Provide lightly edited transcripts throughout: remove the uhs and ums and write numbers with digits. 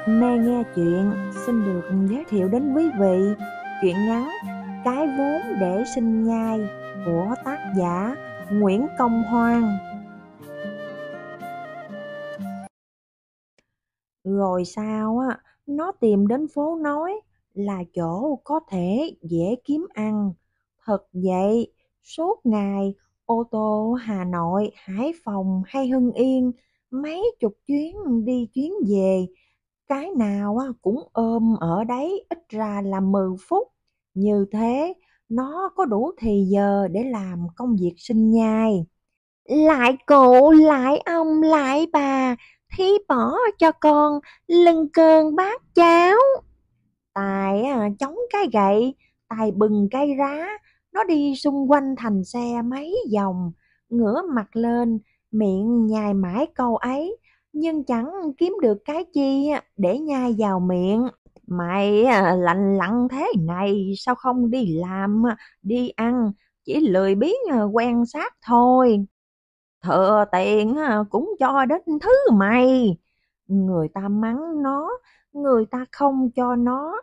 Nơi nghe chuyện xin được giới thiệu đến quý vị truyện ngắn Cái vốn để sinh nhai của tác giả Nguyễn Công Hoan. Rồi sau nó tìm đến phố nói là chỗ có thể dễ kiếm ăn. Thật vậy, suốt ngày ô tô Hà Nội, Hải Phòng hay Hưng Yên, mấy chục chuyến đi chuyến về, cái nào cũng ôm ở đấy ít ra là 10 phút. Như thế nó có đủ thì giờ để làm công việc sinh nhai. Lại cụ, lại ông, lại bà, thí bỏ cho con lưng cơn bát cháo. Tài chống cái gậy, Tài bừng cây rá, nó đi xung quanh thành xe mấy vòng, ngửa mặt lên, miệng nhai mãi câu ấy, nhưng chẳng kiếm được cái chi để nhai vào miệng. Mày lành lặn thế này, sao không đi làm, đi ăn, chỉ lười biếng quan sát thôi. Thừa tiền cũng cho đến thứ mày. Người ta mắng nó, người ta không cho nó,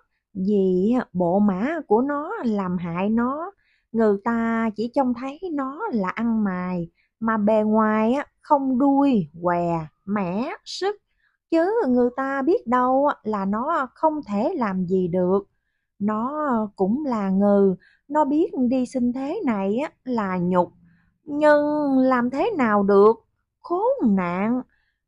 vì bộ mã của nó làm hại nó. Người ta chỉ trông thấy nó là ăn mày, mà bề ngoài không đuôi, què, mẻ, sức. Chứ người ta biết đâu là nó không thể làm gì được. Nó cũng là ngừ, nó biết đi sinh thế này là nhục, nhưng làm thế nào được, khốn nạn.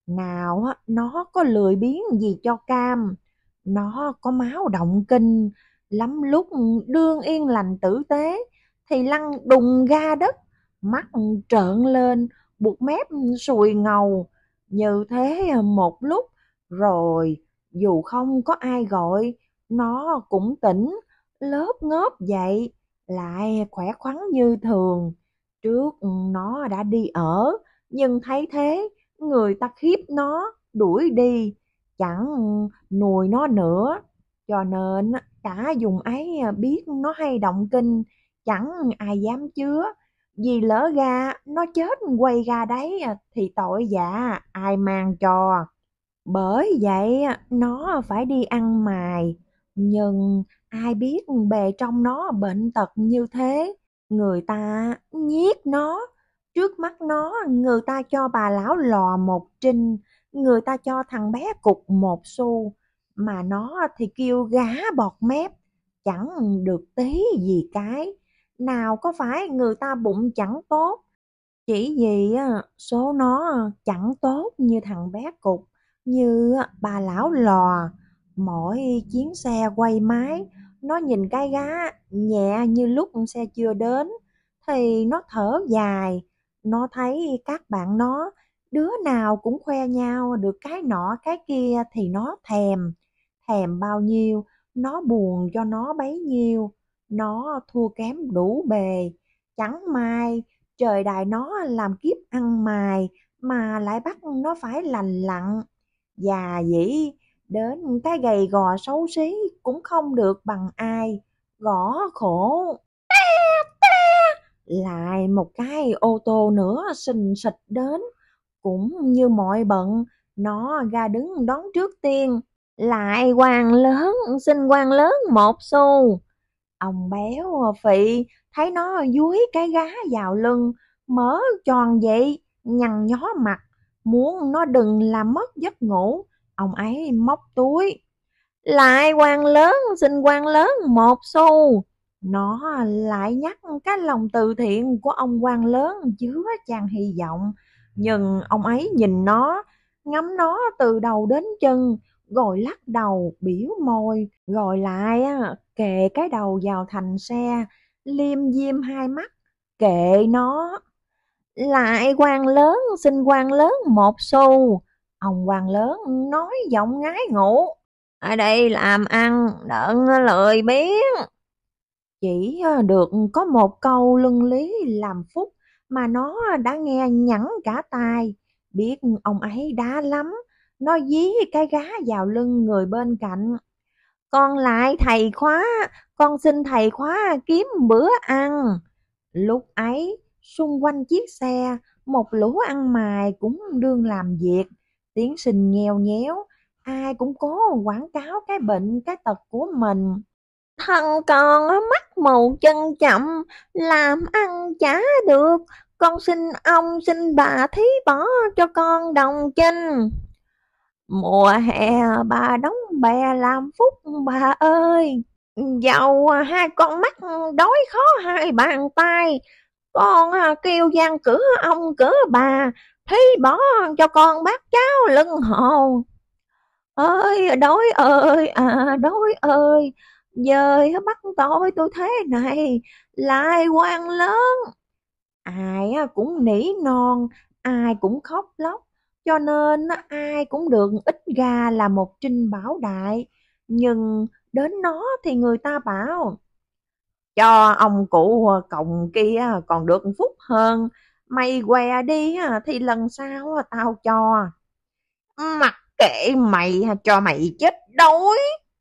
Nào nó có lười biếng gì cho cam, nó có máu động kinh, lắm lúc đương yên lành tử tế thì lăn đùng ra đất, mắt trợn lên, buộc mép sùi ngầu. Như thế một lúc rồi, dù không có ai gọi, nó cũng tỉnh, lớp ngớp dậy, lại khỏe khoắn như thường. Trước nó đã đi ở, nhưng thấy thế, người ta khiếp nó, đuổi đi, chẳng nuôi nó nữa. Cho nên cả vùng ấy biết nó hay động kinh, chẳng ai dám chứa. Vì lỡ ra nó chết quay ra đấy thì tội dạ ai mang cho. Bởi vậy nó phải đi ăn mài. Nhưng ai biết bề trong nó bệnh tật như thế. Người ta nhiếc nó. Trước mắt nó, người ta cho bà lão lò một trinh, người ta cho thằng bé cục một xu, mà nó thì kêu gá bọt mép, chẳng được tí gì cái. Nào có phải người ta bụng chẳng tốt, chỉ vì số nó chẳng tốt như thằng bé cục, như bà lão lò. Mỗi chuyến xe quay máy, nó nhìn cái gá nhẹ như lúc xe chưa đến, thì nó thở dài. Nó thấy các bạn nó, đứa nào cũng khoe nhau được cái nọ cái kia thì nó thèm. Thèm bao nhiêu, nó buồn cho nó bấy nhiêu. Nó thua kém đủ bề. Chẳng may trời đài nó làm kiếp ăn mài, mà lại bắt nó phải lành lặn. Già dĩ, đến cái gầy gò xấu xí cũng không được bằng ai, gõ khổ. Lại một cái ô tô nữa xình xịch đến, cũng như mọi bận, nó ra đứng đón trước tiên. Lại quan lớn, xin quan lớn một xu. Ông béo phị thấy nó dúi cái gá vào lưng, mở tròn vậy, nhăn nhó mặt, muốn nó đừng làm mất giấc ngủ. Ông ấy móc túi. Lại quan lớn, xin quan lớn một xu. Nó lại nhắc cái lòng từ thiện của ông quan lớn chứa chan hy vọng. Nhưng ông ấy nhìn nó, ngắm nó từ đầu đến chân, rồi lắc đầu biểu môi, rồi lại kề cái đầu vào thành xe, liêm diêm hai mắt, kệ nó. Lại quan lớn, xin quan lớn một xu. Ông quan lớn nói giọng ngái ngủ. Ở đây làm ăn, đừng lười biếng. Chỉ được có một câu luân lý làm phúc mà nó đã nghe nhẵn cả tai. Biết ông ấy đá lắm, nó dí cái gá vào lưng người bên cạnh. Con lại thầy khóa, con xin thầy khóa kiếm bữa ăn. Lúc ấy, xung quanh chiếc xe, một lũ ăn mày cũng đương làm việc, tiếng sình nheo nhéo. ai cũng cố quảng cáo cái bệnh cái tật của mình. Thân con á, mắt mù chân chậm, làm ăn chả được, con xin ông xin bà thí bỏ cho con đồng chinh. Mùa hè bà đóng bè làm phúc bà ơi, dầu hai con mắt đói khó hai bàn tay, con kêu gian cửa ông cửa bà, thí bỏ cho con bát cháo lưng hồ. Ơi đói ơi à đói ơi, dời bắt tôi thế này, lại quan lớn. Ai cũng nỉ non, ai cũng khóc lóc, cho nên ai cũng được ít ra là một trinh bảo đại. Nhưng đến nó thì người ta bảo, cho ông cụ còng kia còn được phúc hơn, mày què đi thì lần sau tao cho. Mặc kệ mày, cho mày chết đói.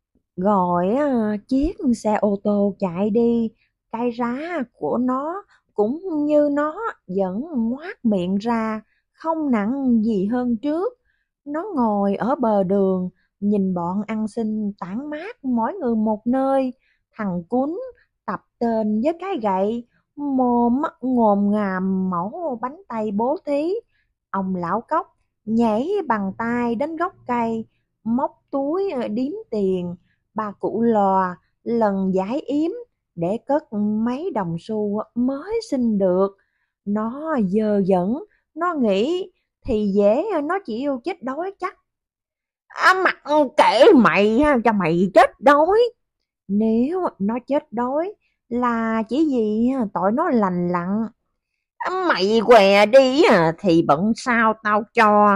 Rồi chiếc xe ô tô chạy đi, cái rá của nó cũng như nó vẫn ngoác miệng ra, không nặng gì hơn trước. Nó ngồi ở bờ đường, nhìn bọn ăn xin tản mát mỗi người một nơi. Thằng cún tập tên với cái gậy, mồm ngồm ngàm mẩu bánh tay bố thí. Ông lão cóc nhảy bằng tay đến gốc cây, móc túi điếm tiền. Bà cụ lò lần giải yếm để cất mấy đồng xu mới xin được. Nó dơ dẫn, nó nghĩ thì dễ nó chịu chết đói chắc. Mặc kệ mày, cho mày chết đói. Nếu nó chết đói là chỉ vì tội nó lành lặn. Mày què đi thì bận sao tao cho.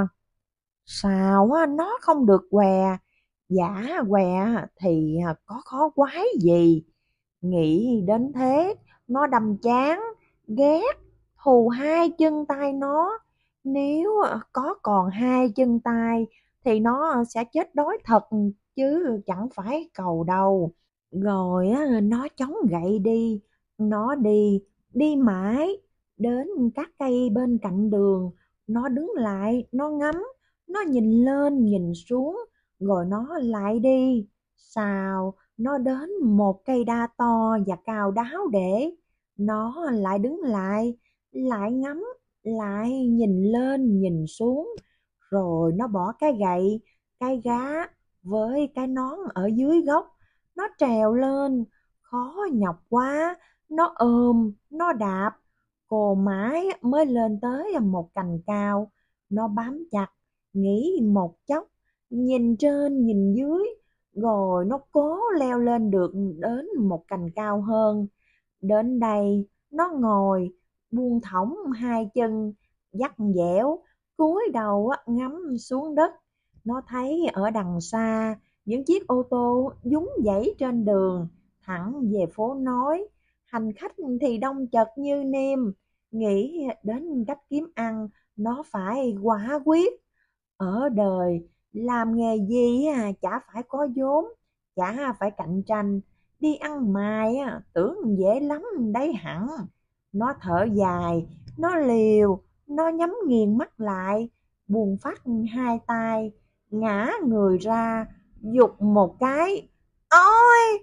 Sao nó không được què, giả què thì có khó quái gì. Nghĩ đến thế, nó đâm chán, ghét, thù hai chân tay nó. Nếu có còn hai chân tay thì nó sẽ chết đói thật, chứ chẳng phải cầu đâu. Rồi nó chống gậy đi, nó đi, đi mãi, đến các cây bên cạnh đường. Nó đứng lại, nó ngắm, nó nhìn lên nhìn xuống, rồi nó lại đi. Sao nó đến một cây đa to và cao đáo để nó lại đứng lại ngắm, lại nhìn lên nhìn xuống, rồi nó bỏ cái gậy, cái gá với cái nón ở dưới gốc. Nó trèo lên, khó nhọc quá, nó ôm, nó đạp, cồ mãi mới lên tới một cành cao. Nó bám chặt, nghĩ một chốc, nhìn trên nhìn dưới, rồi nó cố leo lên được đến một cành cao hơn. Đến đây, nó ngồi, buông thõng hai chân, dắt dẻo, cúi đầu ngắm xuống đất. Nó thấy ở đằng xa những chiếc ô tô dúng dãy trên đường, thẳng về phố nối. Hành khách thì đông chật như nêm, nghĩ đến cách kiếm ăn, nó phải quả quyết. Ở đời, làm nghề gì chả phải có vốn, chả phải cạnh tranh. Đi ăn mày tưởng dễ lắm đấy hẳn. Nó thở dài, nó liều, nó nhắm nghiền mắt lại, buồn phát hai tay, ngã người ra, giục một cái. Ôi!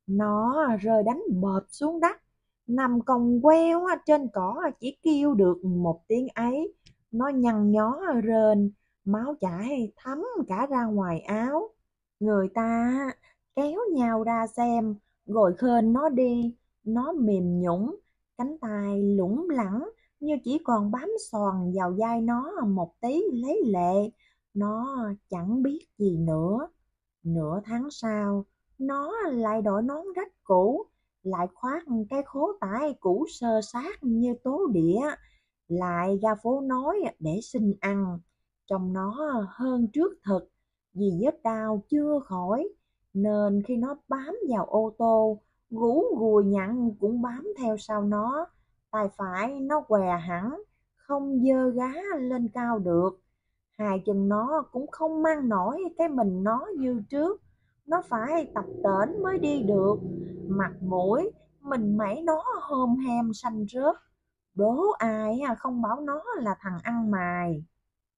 Nó rơi đánh bợp xuống đất, nằm còng queo trên cỏ chỉ kêu được một tiếng ấy. Nó nhăn nhó rên, máu chảy thấm cả ra ngoài áo. Người ta kéo nhau ra xem, rồi khênh nó đi. Nó mềm nhũn, cánh tay lủng lẳng như chỉ còn bám xoàn vào vai nó một tí lấy lệ. Nó chẳng biết gì nữa. Nửa tháng sau, nó lại đội nón rách cũ, lại khoác cái khố tải cũ xơ xác như tố đĩa, lại ra phố nói để xin ăn. Trông nó hơn trước thực, vì vết đau chưa khỏi, nên khi nó bám vào ô tô, gú gùi nhặn cũng bám theo sau nó. Tay phải nó què hẳn, không giơ gá lên cao được. Hai chân nó cũng không mang nổi cái mình nó như trước. Nó phải tập tễnh mới đi được. Mặt mũi, mình mẩy nó hôm hem xanh rớt. Đố ai không bảo nó là thằng ăn mày.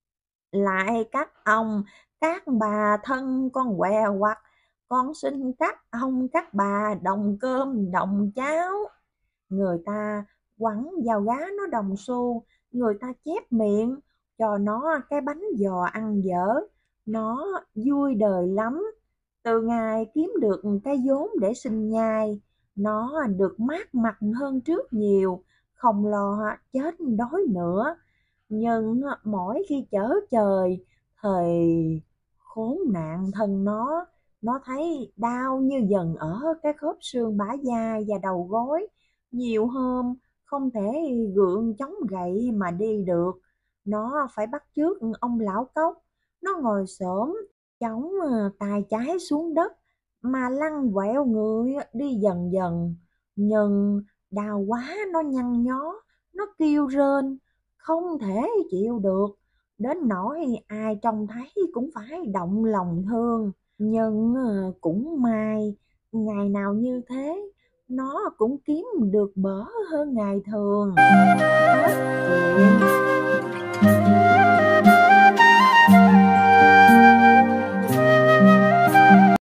Lại các bà thân con què quặt, con xin các ông các bà đồng cơm đồng cháo. Người ta quẳng vào gá nó đồng xu, người ta chép miệng cho nó cái bánh giò ăn dở. Nó vui đời lắm, từ ngày kiếm được cái vốn để sinh nhai, nó được mát mặt hơn trước nhiều, không lo chết đói nữa. Nhưng mỗi khi chở trời, thời khốn nạn thân nó thấy đau như dần ở cái khớp xương bả vai và đầu gối. Nhiều hôm không thể gượng chống gậy mà đi được, nó phải bắt chước ông lão cốc. Nó ngồi xổm chống tay trái xuống đất mà lăn quẹo người đi dần dần. Nhưng đau quá nó nhăn nhó, nó kêu rên, không thể chịu được, đến nỗi ai trông thấy cũng phải động lòng thương. Nhưng cũng may, ngày nào như thế, nó cũng kiếm được bỡ hơn ngày thường. Hết chuyện.